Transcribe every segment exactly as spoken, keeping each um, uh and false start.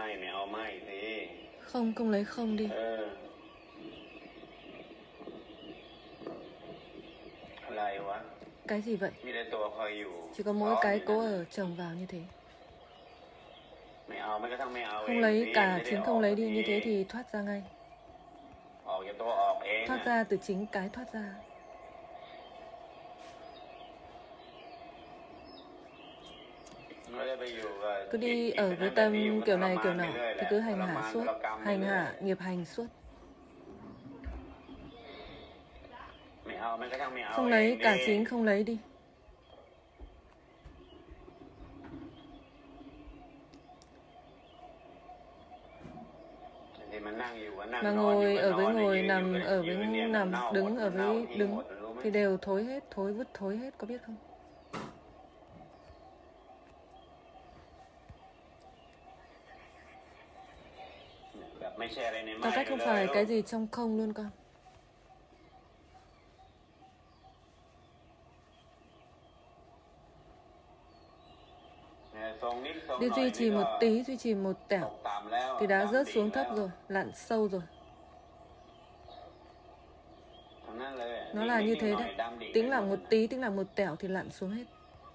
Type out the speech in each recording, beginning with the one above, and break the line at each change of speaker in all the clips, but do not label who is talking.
Không, không lấy không đi. Cái gì vậy? Chỉ có mỗi cái cố ở chồng vào như thế. Không lấy, cả chính không lấy đi, như thế thì thoát ra ngay. Thoát ra từ chính cái thoát ra. Cứ đi ở với tâm kiểu này kiểu nọ thì cứ hành hạ suốt, hành hạ nghiệp hành suốt. Không lấy, cả chính không lấy đi. Mà ngồi ở với ngồi, nằm ở với nằm, đứng ở với đứng thì đều thối hết, thối vứt thối hết, có biết không? Theo cách không phải cái gì trong không luôn con. Đi duy trì một tí, duy trì một tẻo thì đã rớt xuống thấp rồi, lặn sâu rồi. Nó là như thế đấy. Tính là một tí, tính là một tẻo thì lặn xuống hết.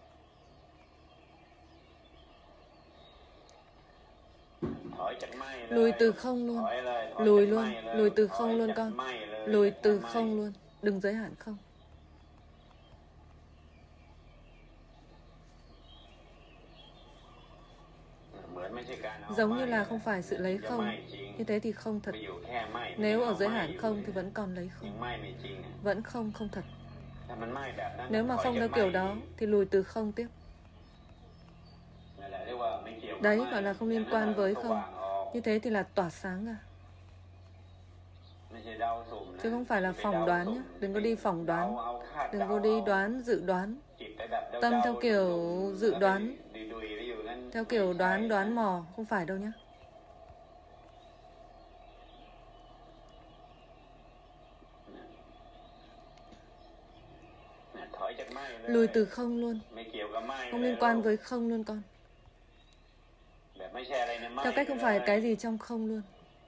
Lùi từ không luôn. Lùi luôn, lùi từ không luôn con. Lùi từ không luôn, đừng giới hạn không. Giống như là không phải sự lấy không. Như thế thì không thật. Nếu ở giới hạn không thì vẫn còn lấy không. Vẫn không không thật. Nếu mà không theo kiểu đó thì lùi từ không tiếp. Đấy gọi là không liên quan với không. Như thế thì là tỏa sáng ra. Chứ không phải là phỏng đoán nhé. Đừng có đi phỏng đoán. Đừng có đi đoán, dự đoán. Tâm theo kiểu dự đoán, theo kiểu đoán đoán mò. Không phải đâu nhé. Lùi từ không luôn. Không liên quan với không luôn con. Theo cách không phải cái gì trong không luôn.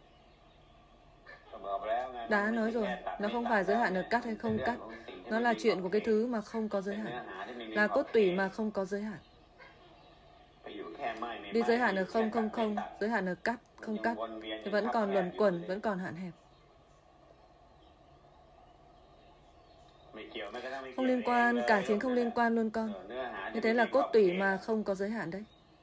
Đã nói rồi, nó không phải giới hạn ở cắt hay không cắt. Nó là chuyện của cái thứ mà không có giới hạn. Là cốt tủy mà không có giới hạn. Đi giới hạn ở không không không, giới hạn ở cắt không cắt thì vẫn còn luẩn quẩn, vẫn còn hạn hẹp. Không liên quan, cả chính không liên quan luôn con. Như thế là cốt tủy mà không có giới hạn đấy.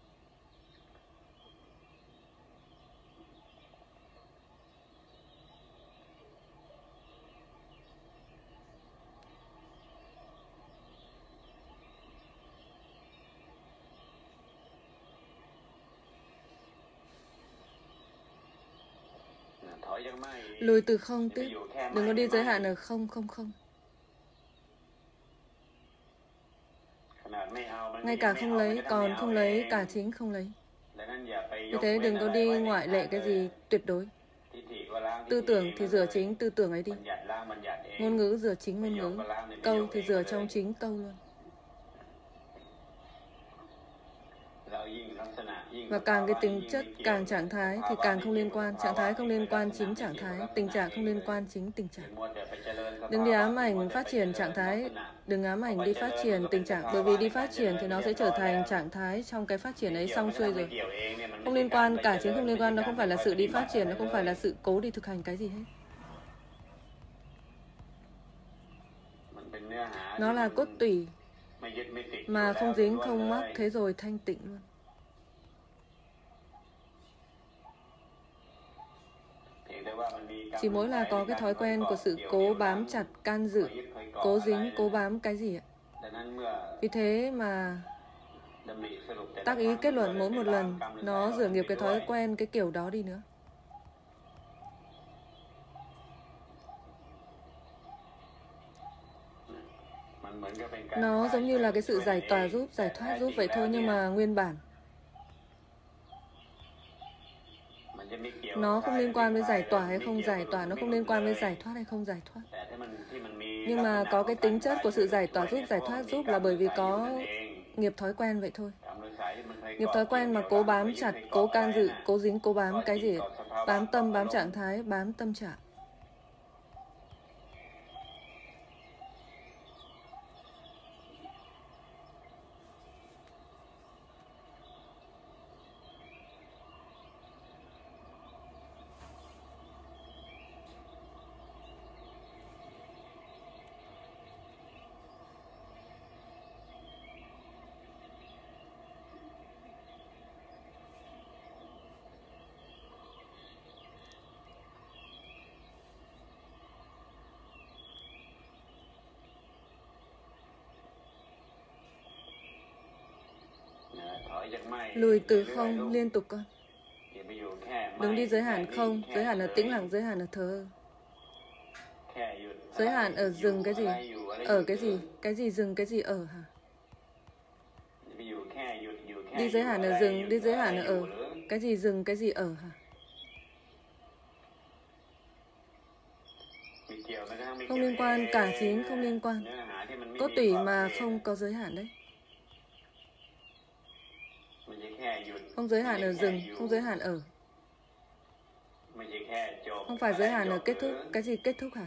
Lùi từ không tiếp. Đừng có đi giới hạn ở không không không. Ngay cả không lấy, còn không lấy, cả chính không lấy. Vì thế đừng có đi ngoại lệ cái gì tuyệt đối. Tư tưởng thì rửa chính tư tưởng ấy đi. Ngôn ngữ rửa chính ngôn ngữ. Câu thì rửa trong chính câu luôn. Và càng cái tính chất, càng trạng thái thì càng không liên quan. Trạng thái không liên quan chính trạng thái. Tình trạng không liên quan chính tình trạng. Đừng đi ám ảnh phát triển trạng thái. Đừng ám ảnh đi phát triển tình trạng. Bởi vì đi phát triển thì nó sẽ trở thành trạng thái trong cái phát triển ấy xong xuôi rồi. Không liên quan, cả chính không liên quan. Nó không phải là sự đi phát triển. Nó không phải là sự cố đi thực hành cái gì hết. Nó là cốt tủy mà không dính không mắc. Thế rồi thanh tịnh luôn. Chỉ mỗi là có cái thói quen của sự cố bám chặt, can dự, cố dính, cố bám cái gì ạ. Vì thế mà tác ý kết luận mỗi một lần nó rửa nghiệp cái thói quen cái kiểu đó đi nữa. Nó giống như là cái sự giải tỏa giúp, giải thoát giúp vậy thôi, nhưng mà nguyên bản nó không liên quan với giải tỏa hay không giải tỏa, nó không liên quan với giải thoát hay không giải thoát. Nhưng mà có cái tính chất của sự giải tỏa giúp, giải thoát giúp là bởi vì có nghiệp thói quen vậy thôi. Nghiệp thói quen mà cố bám chặt, cố can dự, cố dính, cố bám cái gì? Bám tâm, bám trạng thái, bám tâm trạng. Lùi từ không liên tục con. Đừng đi giới hạn không, giới hạn ở tĩnh lặng, giới hạn ở thờ ơ. Giới hạn ở dừng cái gì? Ở cái gì? Cái gì dừng, cái gì ở hả? Đi giới hạn ở dừng, đi giới hạn ở ở. Cái gì dừng, cái gì ở hả? Không liên quan, cả chính không liên quan. Cốt tủy mà không có giới hạn đấy. Không giới hạn ở dừng, không giới hạn ở. Không phải giới hạn ở kết thúc. Cái gì kết thúc hả?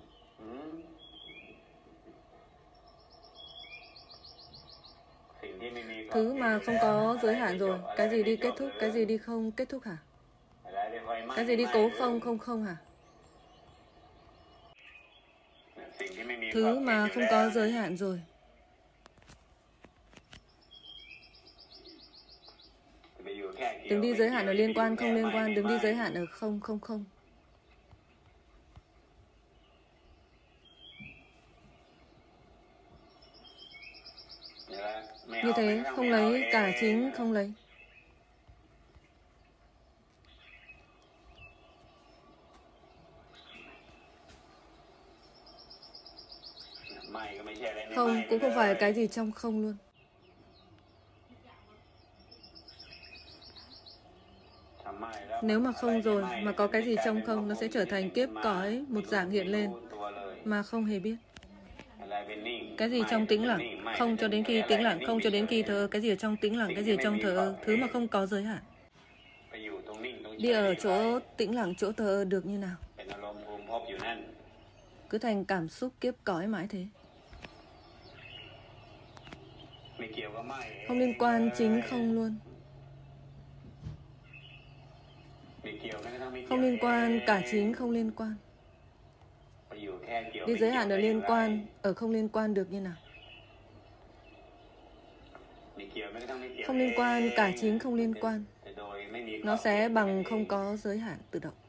Thứ mà không có giới hạn rồi. Cái gì đi kết thúc, cái gì đi không kết thúc hả? Cái gì đi cố không không không hả? Thứ mà không có giới hạn rồi. Đừng đi giới hạn ở liên quan không liên quan, đừng đi giới hạn ở không không không. Như thế không lấy cả chính không lấy. Không cũng không phải cái gì trong không luôn. Nếu mà không rồi mà có cái gì trong không, nó sẽ trở thành kiếp cõi, một dạng hiện lên mà không hề biết. Cái gì trong tĩnh lặng, không cho đến khi tĩnh lặng, không cho đến khi thờ ơ. Cái gì ở trong tĩnh lặng, cái gì ở trong thờ ơ. Thứ mà không có giới hạn. Đi ở chỗ tĩnh lặng, chỗ thờ ơ được như nào? Cứ thành cảm xúc kiếp cõi mãi thế. Không liên quan chính không luôn. Không liên quan cả chính không liên quan. Đi giới hạn ở liên quan, ở không liên quan được như nào? Không liên quan cả chính không liên quan. Nó sẽ bằng không có giới hạn tự động.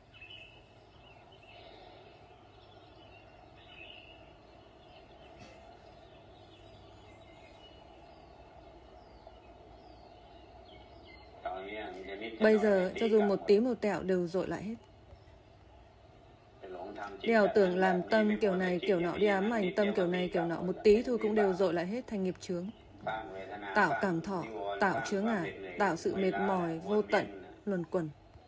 Bây giờ cho dù một tí một tẹo đều dội lại hết. Đi ảo tưởng làm tâm kiểu này kiểu nọ, đi ám ảnh tâm kiểu này kiểu nọ, một tí thôi cũng đều dội lại hết thành nghiệp chướng. Tạo cảm thọ, tạo chướng ngại, tạo sự mệt mỏi vô tận, luẩn quẩn.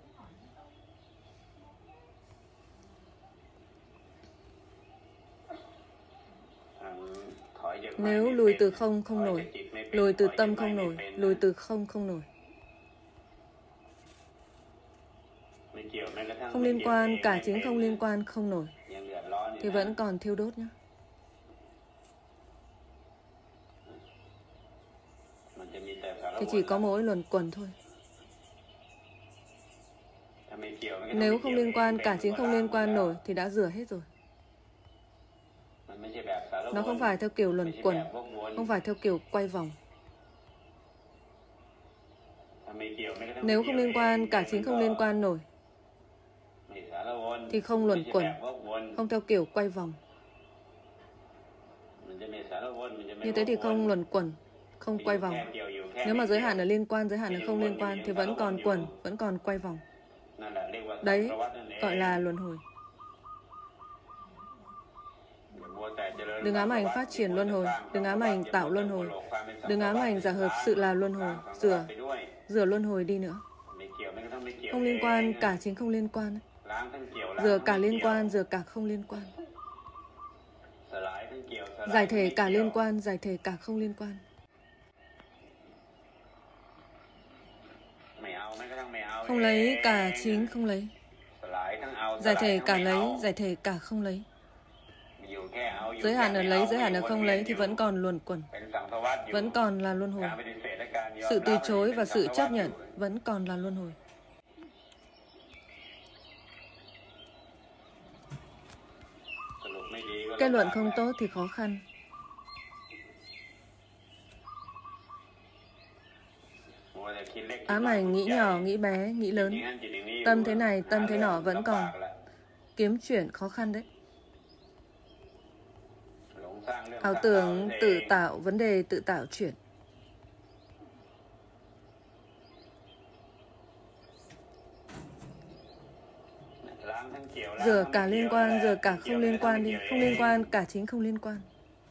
Nếu lùi từ không không nổi, lùi từ tâm không nổi, lùi từ không không nổi. Không liên quan, cả chính không liên quan không nổi, thì vẫn còn thiêu đốt nhé. Thì chỉ có mỗi luẩn quẩn thôi. Nếu không liên quan, cả chính không liên quan nổi, thì đã rửa hết rồi. Nó không phải theo kiểu luẩn quẩn, không phải theo kiểu quay vòng. Nếu không liên quan, cả chính không liên quan nổi, thì không luẩn quẩn, không theo kiểu quay vòng. Như thế thì không luẩn quẩn, không quay vòng. Nếu mà giới hạn ở liên quan, giới hạn ở không liên quan, thì vẫn còn quẩn, vẫn còn quay vòng. Đấy gọi là luân hồi. Đừng ám ảnh phát triển luân hồi, đừng ám ảnh tạo luân hồi, đừng ám ảnh giả hợp sự là luân hồi, rửa, rửa luân hồi đi nữa. Không liên quan, cả chính không liên quan. Rửa cả liên quan, rửa cả không liên quan. Giải thể cả liên quan, giải thể cả không liên quan. Không lấy cả chính không lấy. Giải thể cả lấy, giải thể cả không lấy. Giới hạn ở lấy, giới hạn ở không lấy thì vẫn còn luẩn quẩn, vẫn còn là luân hồi. Sự từ chối và sự chấp nhận vẫn còn là luân hồi. Kết luận không tốt thì khó khăn. Ám ảnh nghĩ nhỏ, nghĩ bé, nghĩ lớn. Tâm thế này, tâm thế nọ vẫn còn. Kiếm chuyển khó khăn đấy. Ảo tưởng tự tạo, vấn đề tự tạo chuyển. Rửa cả liên quan, rửa cả không liên quan đi. Không liên quan, cả chính không liên quan.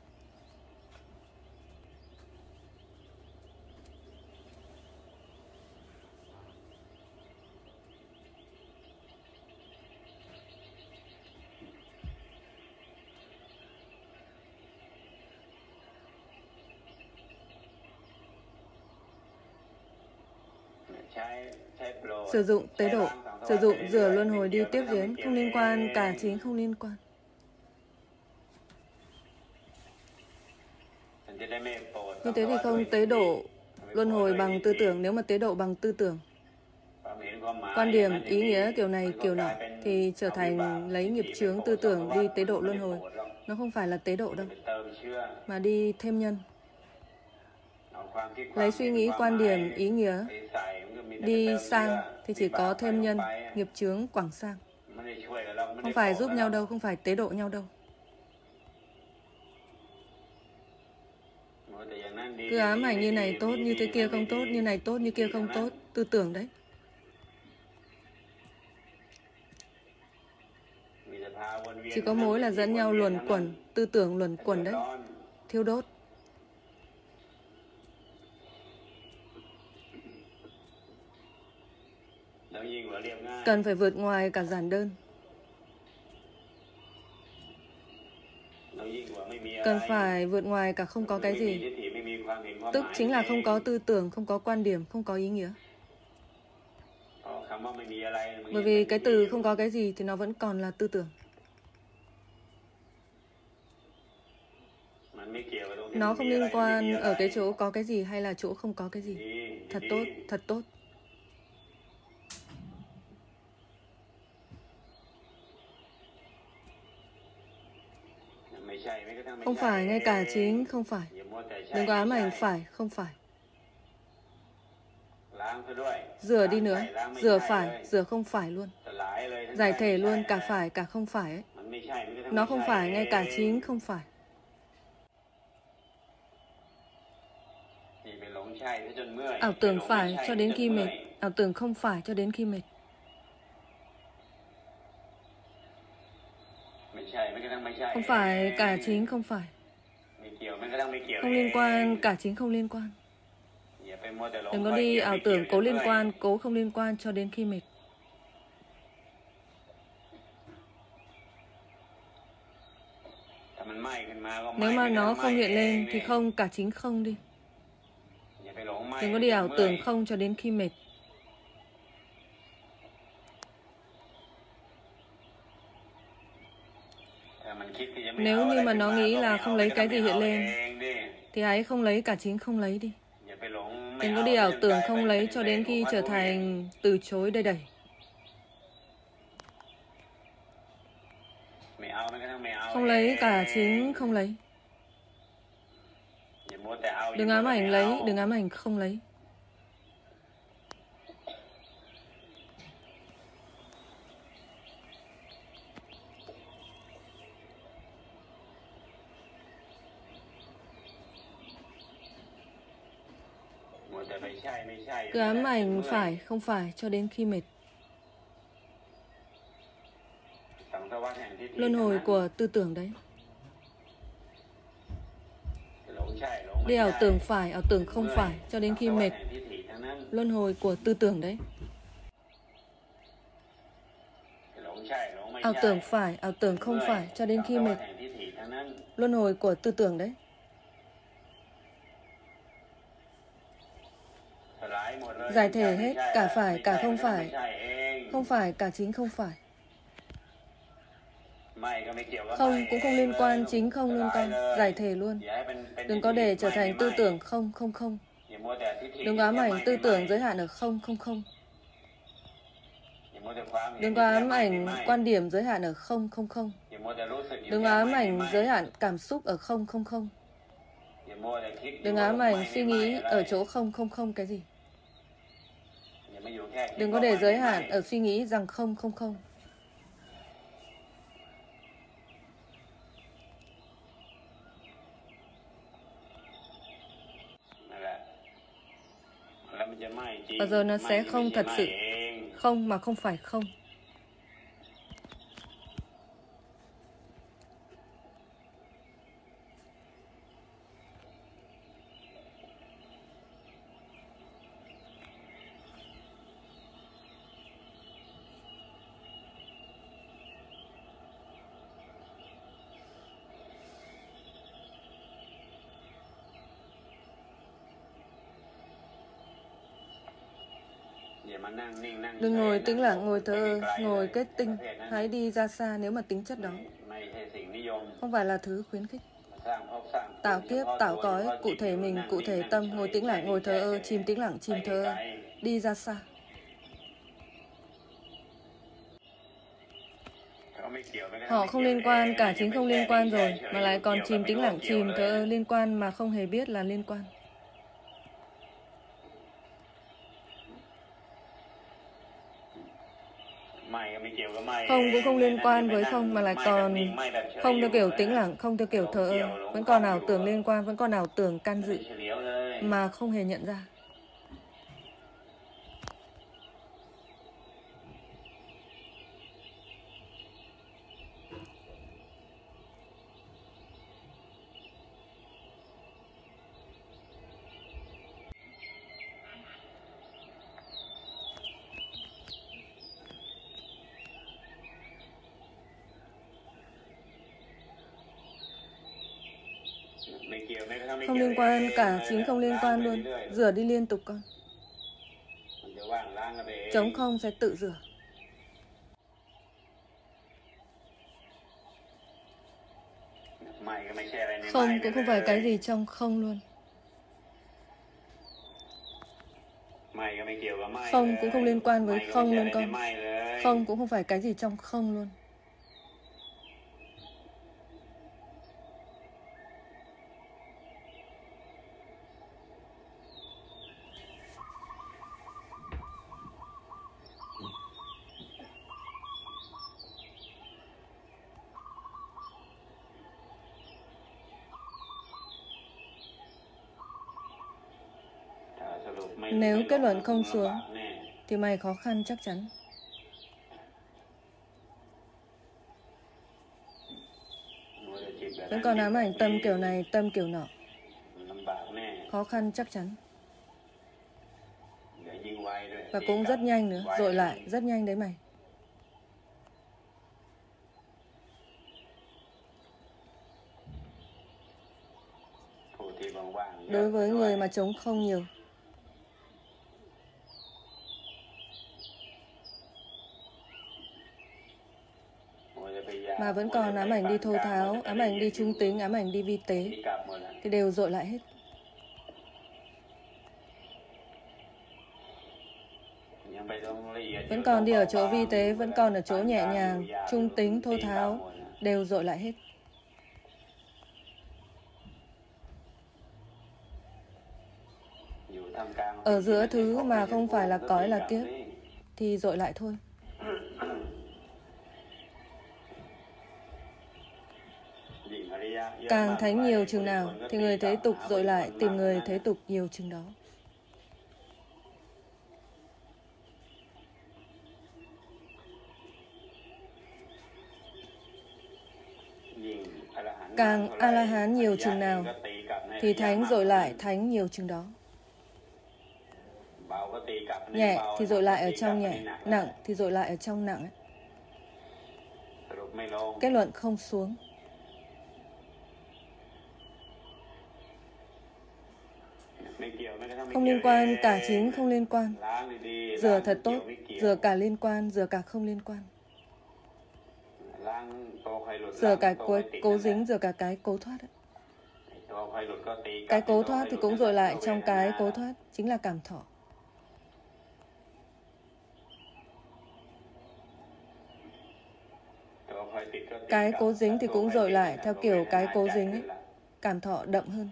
Sử dụng tế độ, sử dụng rửa luân hồi đi tiếp diễn, không liên quan, cả chính không liên quan. Như thế thì không tế độ luân hồi bằng tư tưởng. Nếu mà tế độ bằng tư tưởng, quan điểm, ý nghĩa kiểu này kiểu nọ thì trở thành lấy nghiệp chướng tư tưởng đi tế độ luân hồi. Nó không phải là tế độ đâu, mà đi thêm nhân. Lấy suy nghĩ, quan điểm, ý nghĩa đi sang thì chỉ có thêm nhân, nghiệp chướng quảng sang. Không phải giúp nhau đâu, không phải tế độ nhau đâu. Cứ ám ảnh như này tốt, như thế kia không tốt, như này tốt, như kia không tốt. Tư tưởng đấy. Chỉ có mối là dẫn nhau luẩn quẩn, tư tưởng luẩn quẩn đấy. Thiêu đốt. Cần phải vượt ngoài cả giản đơn. Cần phải vượt ngoài cả không có cái gì. Tức chính là không có tư tưởng, không có quan điểm, không có ý nghĩa. Bởi vì cái từ không có cái gì thì nó vẫn còn là tư tưởng. Nó không liên quan ở cái chỗ có cái gì hay là chỗ không có cái gì. Thật tốt, thật tốt. Không phải, ngay cả chính không phải. Đừng có ám ảnh phải, không phải. Rửa đi nữa, rửa phải, rửa không phải luôn. Giải thể luôn cả phải, cả không phải ấy. Nó không phải, ngay cả chính không phải. Ảo tưởng phải cho đến khi mệt, ảo tưởng không phải cho đến khi mệt. Không phải, cả chính không phải. Không liên quan, cả chính không liên quan. Đừng có đi ảo tưởng cố liên quan, cố không liên quan cho đến khi mệt. Nếu mà nó không hiện lên thì không, cả chính không đi. Đừng có đi ảo tưởng không cho đến khi mệt. Nếu như mà nó nghĩ là không lấy cái gì hiện lên thì hãy không lấy, cả chính không lấy đi. Đừng có đi ảo tưởng không lấy cho đến khi trở thành từ chối đầy đẩy. Không lấy, cả chính không lấy. Đừng ám ảnh lấy, đừng ám ảnh không lấy. Cứ ám ảnh phải, không phải cho đến khi mệt. Luân hồi của tư tưởng đấy. Đi ảo tưởng phải, ảo tưởng không phải cho đến khi mệt. Luân hồi của tư tưởng đấy. Ảo tưởng phải, ảo tưởng không phải cho đến khi mệt. Luân hồi của tư tưởng đấy. Giải thể hết, cả phải, cả không phải. Không phải, cả chính không phải. Không cũng không liên quan, chính không liên quan. Giải thể luôn. Đừng có để trở thành tư tưởng không, không, không. Đừng có ám ảnh tư tưởng giới hạn ở không, không, không. Đừng có ám ảnh quan điểm giới hạn ở không, không, không. Đừng có ám ảnh giới hạn cảm xúc ở không, không, không. Đừng ám ảnh suy nghĩ ở chỗ không, không, không cái gì. Đừng có để giới hạn ở suy nghĩ rằng không, không, không. Và giờ nó sẽ không thật sự không mà không phải không. Đừng ngồi tĩnh lặng, ngồi thờ ơ, ngồi kết tinh. Hãy đi ra xa nếu mà tính chất đó không phải là thứ khuyến khích. Tạo kiếp, tạo cõi, cụ thể mình, cụ thể tâm, ngồi tĩnh lặng, ngồi thờ ơ, chìm tĩnh lặng, chìm thờ ơ, đi ra xa. Họ không liên quan, cả chính không liên quan rồi, mà lại còn chìm tĩnh lặng, chìm thờ ơ, liên quan mà không hề biết là liên quan. Không cũng không liên quan với không, mà lại còn không theo kiểu tĩnh lặng, không theo kiểu thờ ơ. Vẫn còn ảo tưởng liên quan, vẫn còn ảo tưởng can dự, mà không hề nhận ra. Không liên quan, cả chính không liên quan luôn. Rửa đi liên tục con. Trống không sẽ tự rửa. Không cũng không phải cái gì trong không luôn. Không cũng không liên quan với không luôn con. Không cũng không phải cái gì trong không luôn. Nếu kết luận không xuống thì mày khó khăn chắc chắn. Vẫn còn ám ảnh tâm kiểu này, tâm kiểu nọ. Khó khăn chắc chắn. Và cũng rất nhanh nữa, dội lại, rất nhanh đấy mày. Đối với người mà trống không nhiều, mà vẫn còn ám ảnh đi thô tháo, ám ảnh đi trung tính, ám ảnh đi vi tế, thì đều dội lại hết. Vẫn còn đi ở chỗ vi tế, vẫn còn ở chỗ nhẹ nhàng, trung tính, thô tháo, đều dội lại hết. Ở giữa thứ mà không phải là cõi là kiếp thì dội lại thôi. Càng thánh nhiều chừng nào thì người thế tục dội lại tìm người thế tục nhiều chừng đó. Càng A-la-hán nhiều chừng nào thì thánh dội lại thánh nhiều chừng đó. Nhẹ thì dội lại ở trong nhẹ, nặng thì dội lại ở trong nặng. Kết luận không xuống. Không liên quan, cả chính không liên quan. Rửa thật tốt, rửa cả liên quan, rửa cả không liên quan. Rửa cả cố, cố dính, rửa cả cái cố thoát. Cái cố thoát thì cũng dội lại trong cái cố thoát, chính là cảm thọ. Cái cố dính thì cũng dội lại theo kiểu cái cố dính ấy. Cảm thọ đậm hơn.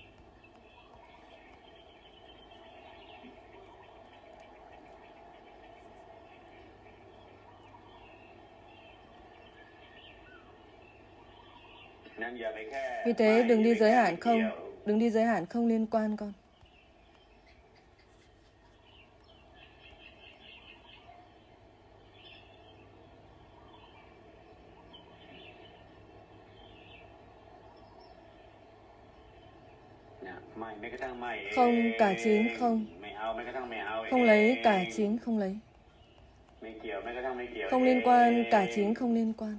Vì thế đừng đi giới hạn không, đừng đi giới hạn không liên quan con. Không, cả chính không. Không lấy, cả chính không lấy. Không liên quan, cả chính không liên quan.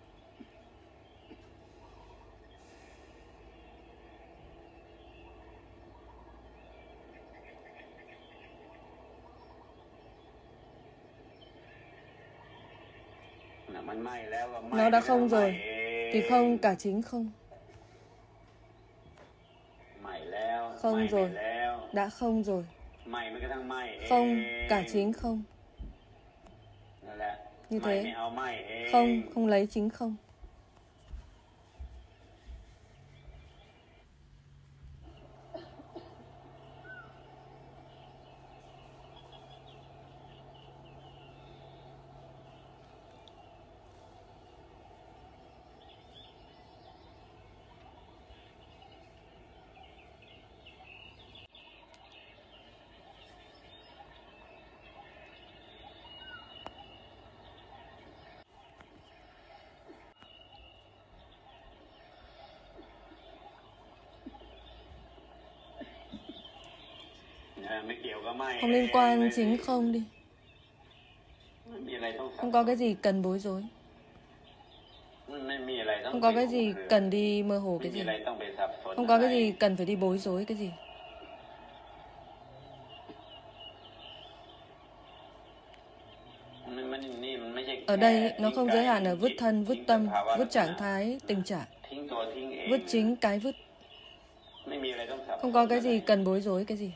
Nó đã không rồi, thì không, cả chính không. Không rồi, đã không rồi. Không, cả chính không. Như thế, không, không lấy chính không. Không liên quan chính không đi. Không có cái gì cần bối rối. Không có cái gì cần đi mơ hồ cái gì. Không có cái gì cần phải đi bối rối cái gì. Ở đây nó không giới hạn ở vứt thân, vứt tâm, vứt trạng thái, tình trạng. Vứt chính cái vứt. Không có cái gì cần bối rối cái gì.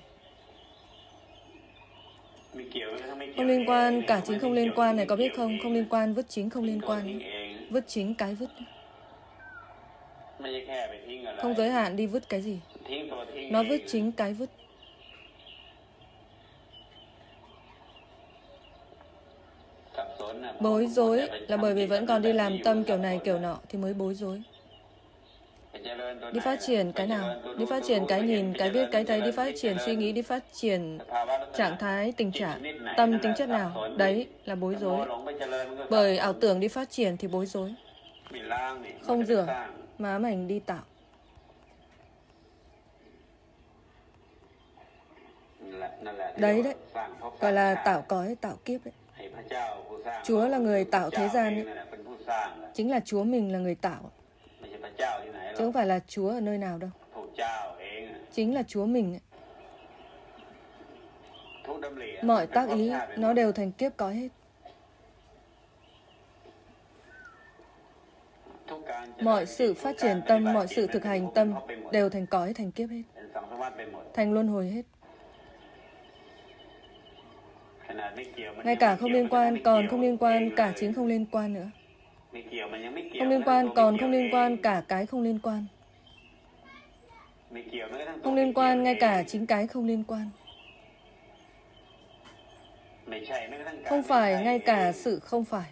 Không liên quan, cả chính không liên quan này có biết không? Không liên quan, vứt chính không liên quan. Vứt chính cái vứt. Không giới hạn đi vứt cái gì. Nó vứt chính cái vứt. Bối rối là bởi vì vẫn còn đi làm tâm kiểu này kiểu nọ thì mới bối rối. Đi phát triển cái nào? Đi phát triển cái nhìn, cái biết, cái thấy, đi phát triển suy nghĩ, đi phát triển trạng thái, tình trạng, tâm, tính chất nào. Đấy là bối rối. Bởi ảo tưởng đi phát triển thì bối rối. Không rửa, mà ám ảnh đi tạo. Đấy đấy, gọi là tạo cõi, tạo kiếp đấy. Chúa là người tạo thế gian ấy. Chính là Chúa mình là người tạo. Chứ không phải là Chúa ở nơi nào đâu. Chính là Chúa mình ấy. Mọi tác ý nó đều thành kiếp cõi hết. Mọi sự phát triển tâm, mọi sự thực hành tâm đều thành cõi, thành kiếp hết. Thành luân hồi hết. Ngay cả không liên quan, còn không liên quan, cả chính không liên quan nữa. Không liên quan, còn không liên quan, cả cái không liên quan. Không liên quan, ngay cả chính cái không liên quan. Không phải, ngay cả sự không phải.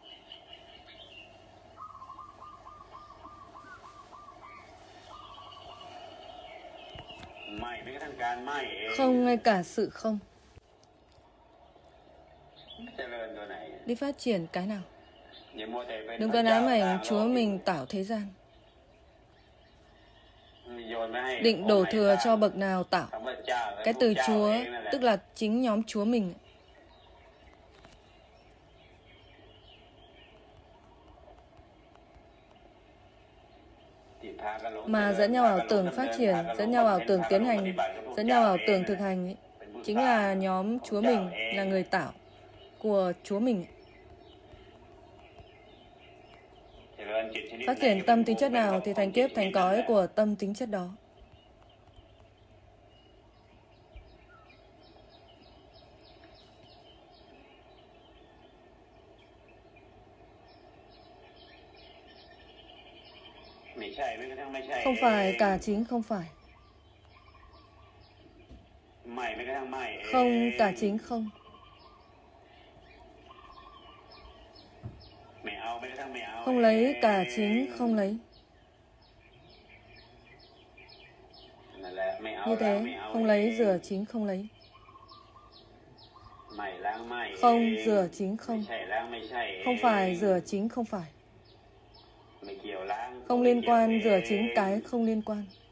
Không, ngay cả sự không. Đi phát triển cái nào? Đừng có ám ảnh Chúa mình tạo thế gian. Định đổ thừa cho bậc nào tạo. Cái từ Chúa tức là chính nhóm Chúa mình. mà dẫn nhau ảo tưởng phát triển, dẫn nhau ảo tưởng tiến hành, dẫn nhau ảo tưởng thực hành ấy, chính là nhóm Chúa mình, là người tạo của Chúa mình. Phát triển tâm tính chất nào thì thành kiếp thành cõi của tâm tính chất đó. Không phải cả chính không phải. Không cả chính không. Không lấy cả chính không lấy. Như thế, không lấy rửa chính không lấy. Không rửa chính không. Không phải rửa chính không phải. Không liên quan rửa chính cái không liên quan.